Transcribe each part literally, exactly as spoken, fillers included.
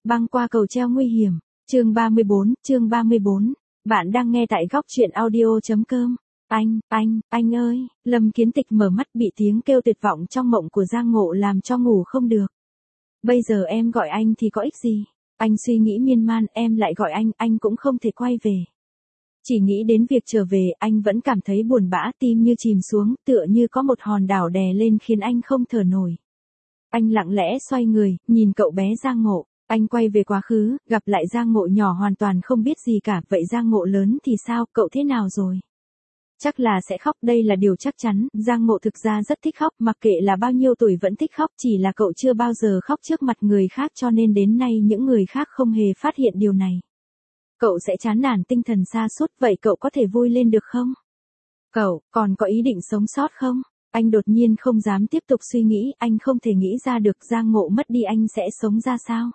Băng qua cầu treo nguy hiểm. Chương ba mươi bốn, chương ba mươi bốn. Bạn đang nghe tại góc truyện audio.com. Anh, anh, anh ơi, Lâm Kiến Tịch mở mắt bị tiếng kêu tuyệt vọng trong mộng của Giang Ngộ làm cho ngủ không được. Bây giờ em gọi anh thì có ích gì? Anh suy nghĩ miên man, em lại gọi anh, anh cũng không thể quay về. Chỉ nghĩ đến việc trở về, anh vẫn cảm thấy buồn bã, tim như chìm xuống, tựa như có một hòn đảo đè lên khiến anh không thở nổi. Anh lặng lẽ xoay người, nhìn cậu bé Giang Ngộ. Anh quay về quá khứ, gặp lại Giang Ngộ nhỏ hoàn toàn không biết gì cả, vậy Giang Ngộ lớn thì sao, cậu thế nào rồi? Chắc là sẽ khóc, đây là điều chắc chắn, Giang Ngộ thực ra rất thích khóc, mặc kệ là bao nhiêu tuổi vẫn thích khóc, chỉ là cậu chưa bao giờ khóc trước mặt người khác cho nên đến nay những người khác không hề phát hiện điều này. Cậu sẽ chán nản tinh thần sa sút, vậy cậu có thể vui lên được không? Cậu, còn có ý định sống sót không? Anh đột nhiên không dám tiếp tục suy nghĩ, anh không thể nghĩ ra được Giang Ngộ mất đi anh sẽ sống ra sao.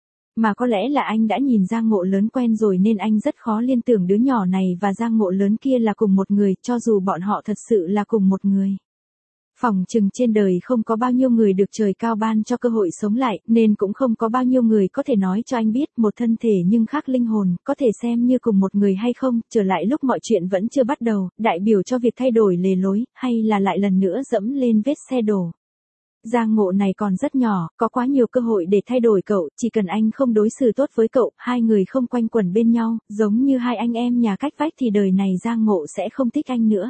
Mà có lẽ là anh đã nhìn Giang Ngộ lớn quen rồi nên anh rất khó liên tưởng đứa nhỏ này và Giang Ngộ lớn kia là cùng một người, cho dù bọn họ thật sự là cùng một người. Phỏng chừng trên đời không có bao nhiêu người được trời cao ban cho cơ hội sống lại, nên cũng không có bao nhiêu người có thể nói cho anh biết một thân thể nhưng khác linh hồn, có thể xem như cùng một người hay không, trở lại lúc mọi chuyện vẫn chưa bắt đầu, đại biểu cho việc thay đổi lề lối, hay là lại lần nữa dẫm lên vết xe đổ. Giang Ngộ này còn rất nhỏ, có quá nhiều cơ hội để thay đổi cậu, chỉ cần anh không đối xử tốt với cậu, hai người không quanh quẩn bên nhau, giống như hai anh em nhà cách vách thì đời này Giang Ngộ sẽ không thích anh nữa.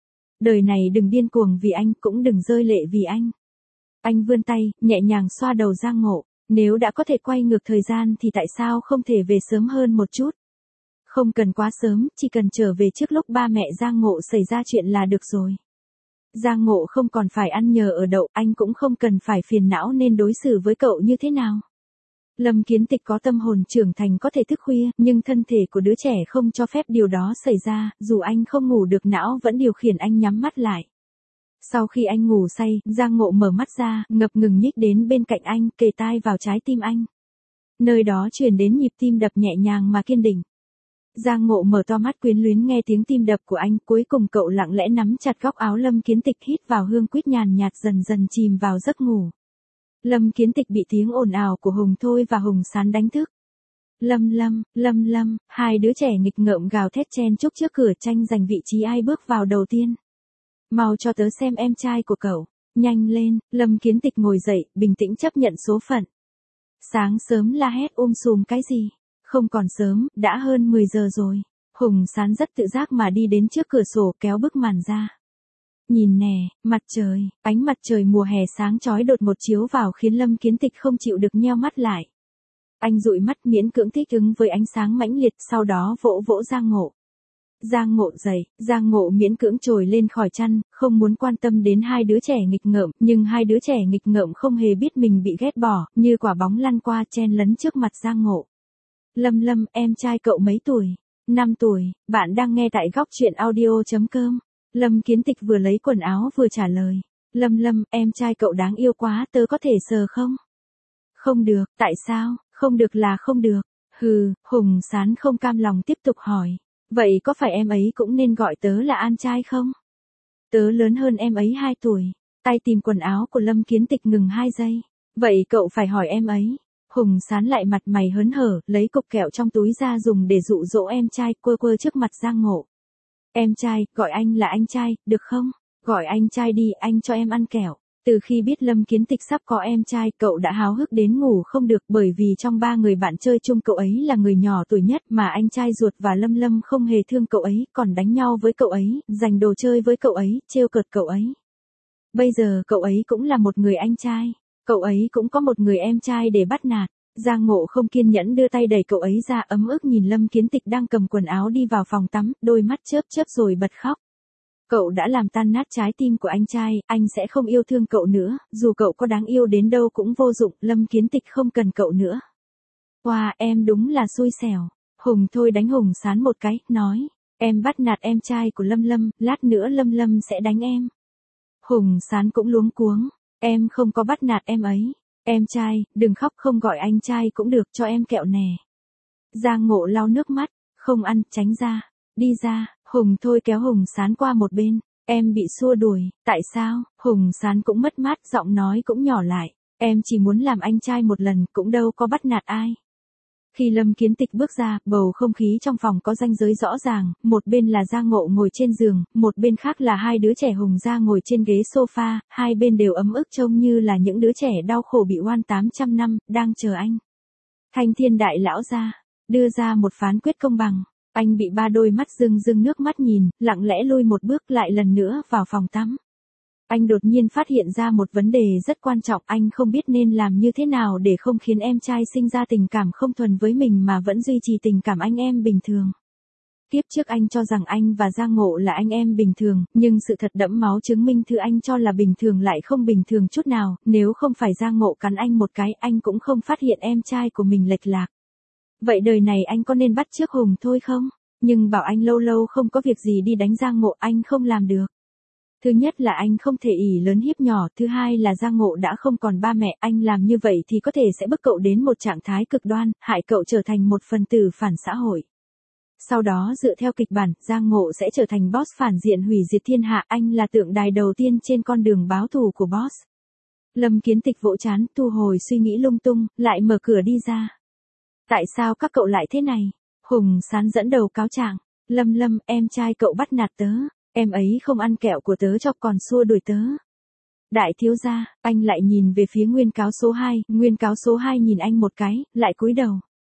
Đời này đừng điên cuồng vì anh, cũng đừng rơi lệ vì anh. Anh vươn tay, nhẹ nhàng xoa đầu Giang Ngộ, nếu đã có thể quay ngược thời gian thì tại sao không thể về sớm hơn một chút? Không cần quá sớm, chỉ cần trở về trước lúc ba mẹ Giang Ngộ xảy ra chuyện là được rồi. Giang Ngộ không còn phải ăn nhờ ở đậu, anh cũng không cần phải phiền não nên đối xử với cậu như thế nào. Lâm Kiến Tịch có tâm hồn trưởng thành có thể thức khuya, nhưng thân thể của đứa trẻ không cho phép điều đó xảy ra, dù anh không ngủ được não vẫn điều khiển anh nhắm mắt lại. Sau khi anh ngủ say, Giang Ngộ mở mắt ra, ngập ngừng nhích đến bên cạnh anh, kề tai vào trái tim anh. Nơi đó truyền đến nhịp tim đập nhẹ nhàng mà kiên định. Giang Ngộ mở to mắt quyến luyến nghe tiếng tim đập của anh, cuối cùng cậu lặng lẽ nắm chặt góc áo Lâm Kiến Tịch hít vào hương quýt nhàn nhạt dần dần chìm vào giấc ngủ. Lâm Kiến Tịch bị tiếng ồn ào của Hùng Thôi và Hùng Sán đánh thức. Lâm Lâm, Lâm Lâm, hai đứa trẻ nghịch ngợm gào thét chen chúc trước cửa tranh giành vị trí ai bước vào đầu tiên. Mau cho tớ xem em trai của cậu, nhanh lên, Lâm Kiến Tịch ngồi dậy, bình tĩnh chấp nhận số phận. Sáng sớm la hét um sùm cái gì? Không còn sớm, đã hơn mười giờ rồi. Hùng Sán rất tự giác mà đi đến trước cửa sổ kéo bức màn ra. Nhìn nè, mặt trời, ánh mặt trời mùa hè sáng chói đột ngột chiếu vào khiến Lâm Kiến Tịch không chịu được nheo mắt lại. Anh dụi mắt miễn cưỡng thích ứng với ánh sáng mãnh liệt, sau đó vỗ vỗ Giang Ngộ. Giang Ngộ dậy, Giang Ngộ miễn cưỡng trồi lên khỏi chăn, không muốn quan tâm đến hai đứa trẻ nghịch ngợm, nhưng hai đứa trẻ nghịch ngợm không hề biết mình bị ghét bỏ, như quả bóng lăn qua chen lấn trước mặt Giang Ngộ. Lâm Lâm, em trai cậu mấy tuổi? năm tuổi, bạn đang nghe tại góc truyện audio.com. Lâm Kiến Tịch vừa lấy quần áo vừa trả lời. Lâm Lâm, em trai cậu đáng yêu quá, tớ có thể sờ không? Không được, tại sao? Không được là không được. Hừ, Hùng Sán không cam lòng tiếp tục hỏi. Vậy có phải em ấy cũng nên gọi tớ là An trai không? Tớ lớn hơn em ấy hai tuổi. Tay tìm quần áo của Lâm Kiến Tịch ngừng hai giây. Vậy cậu phải hỏi em ấy. Hùng Sán lại mặt mày hớn hở, lấy cục kẹo trong túi ra dùng để dụ dỗ em trai, quơ quơ trước mặt Giang Ngộ. Em trai, gọi anh là anh trai, được không? Gọi anh trai đi, anh cho em ăn kẹo. Từ khi biết Lâm Kiến Tịch sắp có em trai, cậu đã háo hức đến ngủ không được, bởi vì trong ba người bạn chơi chung cậu ấy là người nhỏ tuổi nhất, mà anh trai ruột và Lâm Lâm không hề thương cậu ấy, còn đánh nhau với cậu ấy, giành đồ chơi với cậu ấy, trêu cợt cậu ấy. Bây giờ cậu ấy cũng là một người anh trai, cậu ấy cũng có một người em trai để bắt nạt. Giang Ngộ không kiên nhẫn đưa tay đẩy cậu ấy ra, ấm ức nhìn Lâm Kiến Tịch đang cầm quần áo đi vào phòng tắm, đôi mắt chớp chớp rồi bật khóc. Cậu đã làm tan nát trái tim của anh trai, anh sẽ không yêu thương cậu nữa, dù cậu có đáng yêu đến đâu cũng vô dụng, Lâm Kiến Tịch không cần cậu nữa. Wow, em đúng là xui xẻo. Hùng Thôi đánh Hùng Sán một cái, nói, em bắt nạt em trai của Lâm Lâm, lát nữa Lâm Lâm sẽ đánh em. Hùng Sán cũng luống cuống, em không có bắt nạt em ấy. Em trai, đừng khóc, không gọi anh trai cũng được, cho em kẹo nè. Giang Ngộ lau nước mắt, không ăn, tránh ra, đi ra. Hùng Thôi kéo Hùng Sán qua một bên, em bị xua đuổi, tại sao? Hùng Sán cũng mất mát, giọng nói cũng nhỏ lại, em chỉ muốn làm anh trai một lần, cũng đâu có bắt nạt ai. Khi Lâm Kiến Tịch bước ra, bầu không khí trong phòng có ranh giới rõ ràng, một bên là Giang Ngộ ngồi trên giường, một bên khác là hai đứa trẻ Hùng Gia ngồi trên ghế sofa, hai bên đều ấm ức trông như là những đứa trẻ đau khổ bị oan tám trăm năm, đang chờ anh. Thanh Thiên đại lão gia, đưa ra một phán quyết công bằng. Anh bị ba đôi mắt rưng rưng nước mắt nhìn, lặng lẽ lui một bước lại lần nữa vào phòng tắm. Anh đột nhiên phát hiện ra một vấn đề rất quan trọng, anh không biết nên làm như thế nào để không khiến em trai sinh ra tình cảm không thuần với mình mà vẫn duy trì tình cảm anh em bình thường. Kiếp trước anh cho rằng anh và Giang Ngộ là anh em bình thường, nhưng sự thật đẫm máu chứng minh thứ anh cho là bình thường lại không bình thường chút nào, nếu không phải Giang Ngộ cắn anh một cái anh cũng không phát hiện em trai của mình lệch lạc. Vậy đời này anh có nên bắt chước Hùng thôi không? Nhưng bảo anh lâu lâu không có việc gì đi đánh Giang Ngộ anh không làm được. Thứ nhất là anh không thể ỷ lớn hiếp nhỏ, thứ hai là Giang Ngộ đã không còn ba mẹ, anh làm như vậy thì có thể sẽ bức cậu đến một trạng thái cực đoan, hại cậu trở thành một phần tử phản xã hội. Sau đó dựa theo kịch bản, Giang Ngộ sẽ trở thành boss phản diện hủy diệt thiên hạ, anh là tượng đài đầu tiên trên con đường báo thù của boss. Lâm Kiến Tịch vỗ trán, thu hồi suy nghĩ lung tung, lại mở cửa đi ra. Tại sao các cậu lại thế này? Hùng Sán dẫn đầu cáo trạng. Lâm Lâm, em trai cậu bắt nạt tớ. Em ấy không ăn kẹo của tớ cho còn xua đuổi tớ. Đại thiếu gia, anh lại nhìn về phía nguyên cáo số hai, nguyên cáo số hai nhìn anh một cái, lại cúi đầu.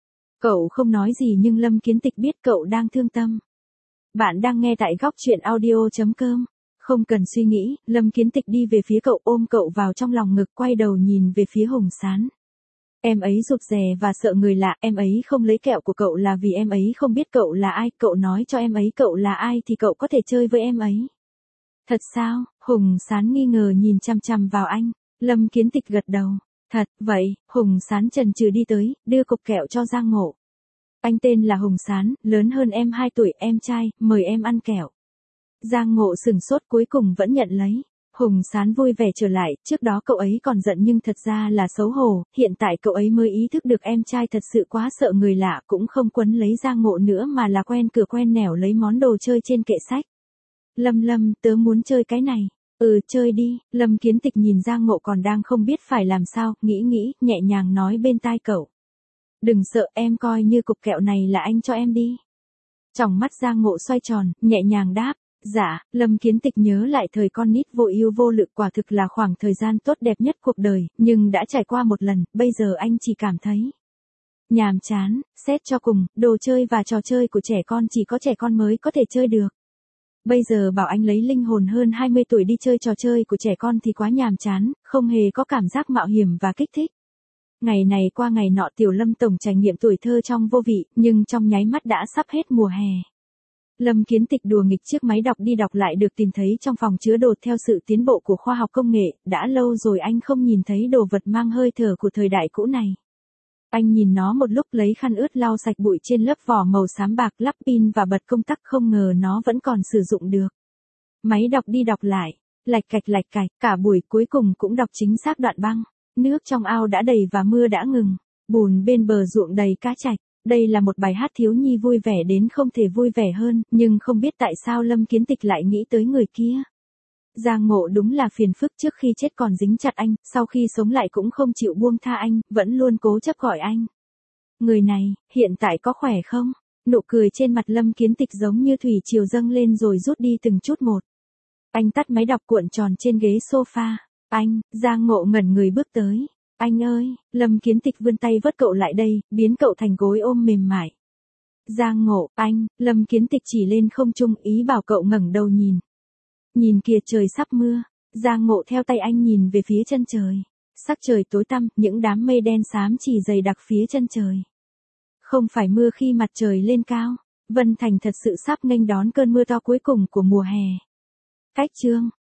Cậu không nói gì nhưng Lâm Kiến Tịch biết cậu đang thương tâm. Bạn đang nghe tại góc truyện audio chấm com. Không cần suy nghĩ, Lâm Kiến Tịch đi về phía cậu ôm cậu vào trong lòng ngực quay đầu nhìn về phía Hùng Sán. Em ấy rụt rè và sợ người lạ, em ấy không lấy kẹo của cậu là vì em ấy không biết cậu là ai, cậu nói cho em ấy cậu là ai thì cậu có thể chơi với em ấy. Thật sao? Hùng Sán nghi ngờ nhìn chằm chằm vào anh. Lâm Kiến Tịch gật đầu. Thật, vậy, Hùng Sán chần chừ đi tới, đưa cục kẹo cho Giang Ngộ. Anh tên là Hùng Sán, lớn hơn em hai tuổi, em trai, mời em ăn kẹo. Giang Ngộ sừng sốt cuối cùng vẫn nhận lấy. Hùng Sán vui vẻ trở lại, trước đó cậu ấy còn giận nhưng thật ra là xấu hổ, hiện tại cậu ấy mới ý thức được em trai thật sự quá sợ người lạ, cũng không quấn lấy Giang Ngộ nữa mà là quen cửa quen nẻo lấy món đồ chơi trên kệ sách. Lâm Lâm, tớ muốn chơi cái này. Ừ, chơi đi. Lâm Kiến Tịch nhìn Giang Ngộ còn đang không biết phải làm sao, nghĩ nghĩ, nhẹ nhàng nói bên tai cậu. Đừng sợ, em coi như cục kẹo này là anh cho em đi. Tròng mắt Giang Ngộ xoay tròn, nhẹ nhàng đáp. Dạ, Lâm Kiến Tịch nhớ lại thời con nít vô ưu vô lự quả thực là khoảng thời gian tốt đẹp nhất cuộc đời, nhưng đã trải qua một lần, bây giờ anh chỉ cảm thấy nhàm chán, xét cho cùng, đồ chơi và trò chơi của trẻ con chỉ có trẻ con mới có thể chơi được. Bây giờ bảo anh lấy linh hồn hơn hai mươi tuổi đi chơi trò chơi của trẻ con thì quá nhàm chán, không hề có cảm giác mạo hiểm và kích thích. Ngày này qua ngày nọ Tiểu Lâm tổng trải nghiệm tuổi thơ trong vô vị, nhưng trong nháy mắt đã sắp hết mùa hè. Lâm Kiến Tịch đùa nghịch chiếc máy đọc đi đọc lại được tìm thấy trong phòng chứa đồ theo sự tiến bộ của khoa học công nghệ, đã lâu rồi anh không nhìn thấy đồ vật mang hơi thở của thời đại cũ này. Anh nhìn nó một lúc lấy khăn ướt lau sạch bụi trên lớp vỏ màu xám bạc lắp pin và bật công tắc không ngờ nó vẫn còn sử dụng được. Máy đọc đi đọc lại, lạch cạch lạch cạch, cả buổi cuối cùng cũng đọc chính xác đoạn băng. Nước trong ao đã đầy và mưa đã ngừng, bùn bên bờ ruộng đầy cá trạch. Đây là một bài hát thiếu nhi vui vẻ đến không thể vui vẻ hơn, nhưng không biết tại sao Lâm Kiến Tịch lại nghĩ tới người kia. Giang Ngộ đúng là phiền phức, trước khi chết còn dính chặt anh, sau khi sống lại cũng không chịu buông tha anh, vẫn luôn cố chấp gọi anh. Người này, hiện tại có khỏe không? Nụ cười trên mặt Lâm Kiến Tịch giống như thủy triều dâng lên rồi rút đi từng chút một. Anh tắt máy đọc cuộn tròn trên ghế sofa. Anh, Giang Ngộ ngẩn người bước tới. Anh ơi, Lâm Kiến Tịch vươn tay vớt cậu lại đây, biến cậu thành gối ôm mềm mại. Giang Ngộ, anh, Lâm Kiến Tịch chỉ lên không trung ý bảo cậu ngẩng đầu nhìn. Nhìn kìa trời sắp mưa, Giang Ngộ theo tay anh nhìn về phía chân trời. Sắc trời tối tăm, những đám mây đen xám chỉ dày đặc phía chân trời. Không phải mưa khi mặt trời lên cao, Vân Thành thật sự sắp nghênh đón cơn mưa to cuối cùng của mùa hè. Cách chương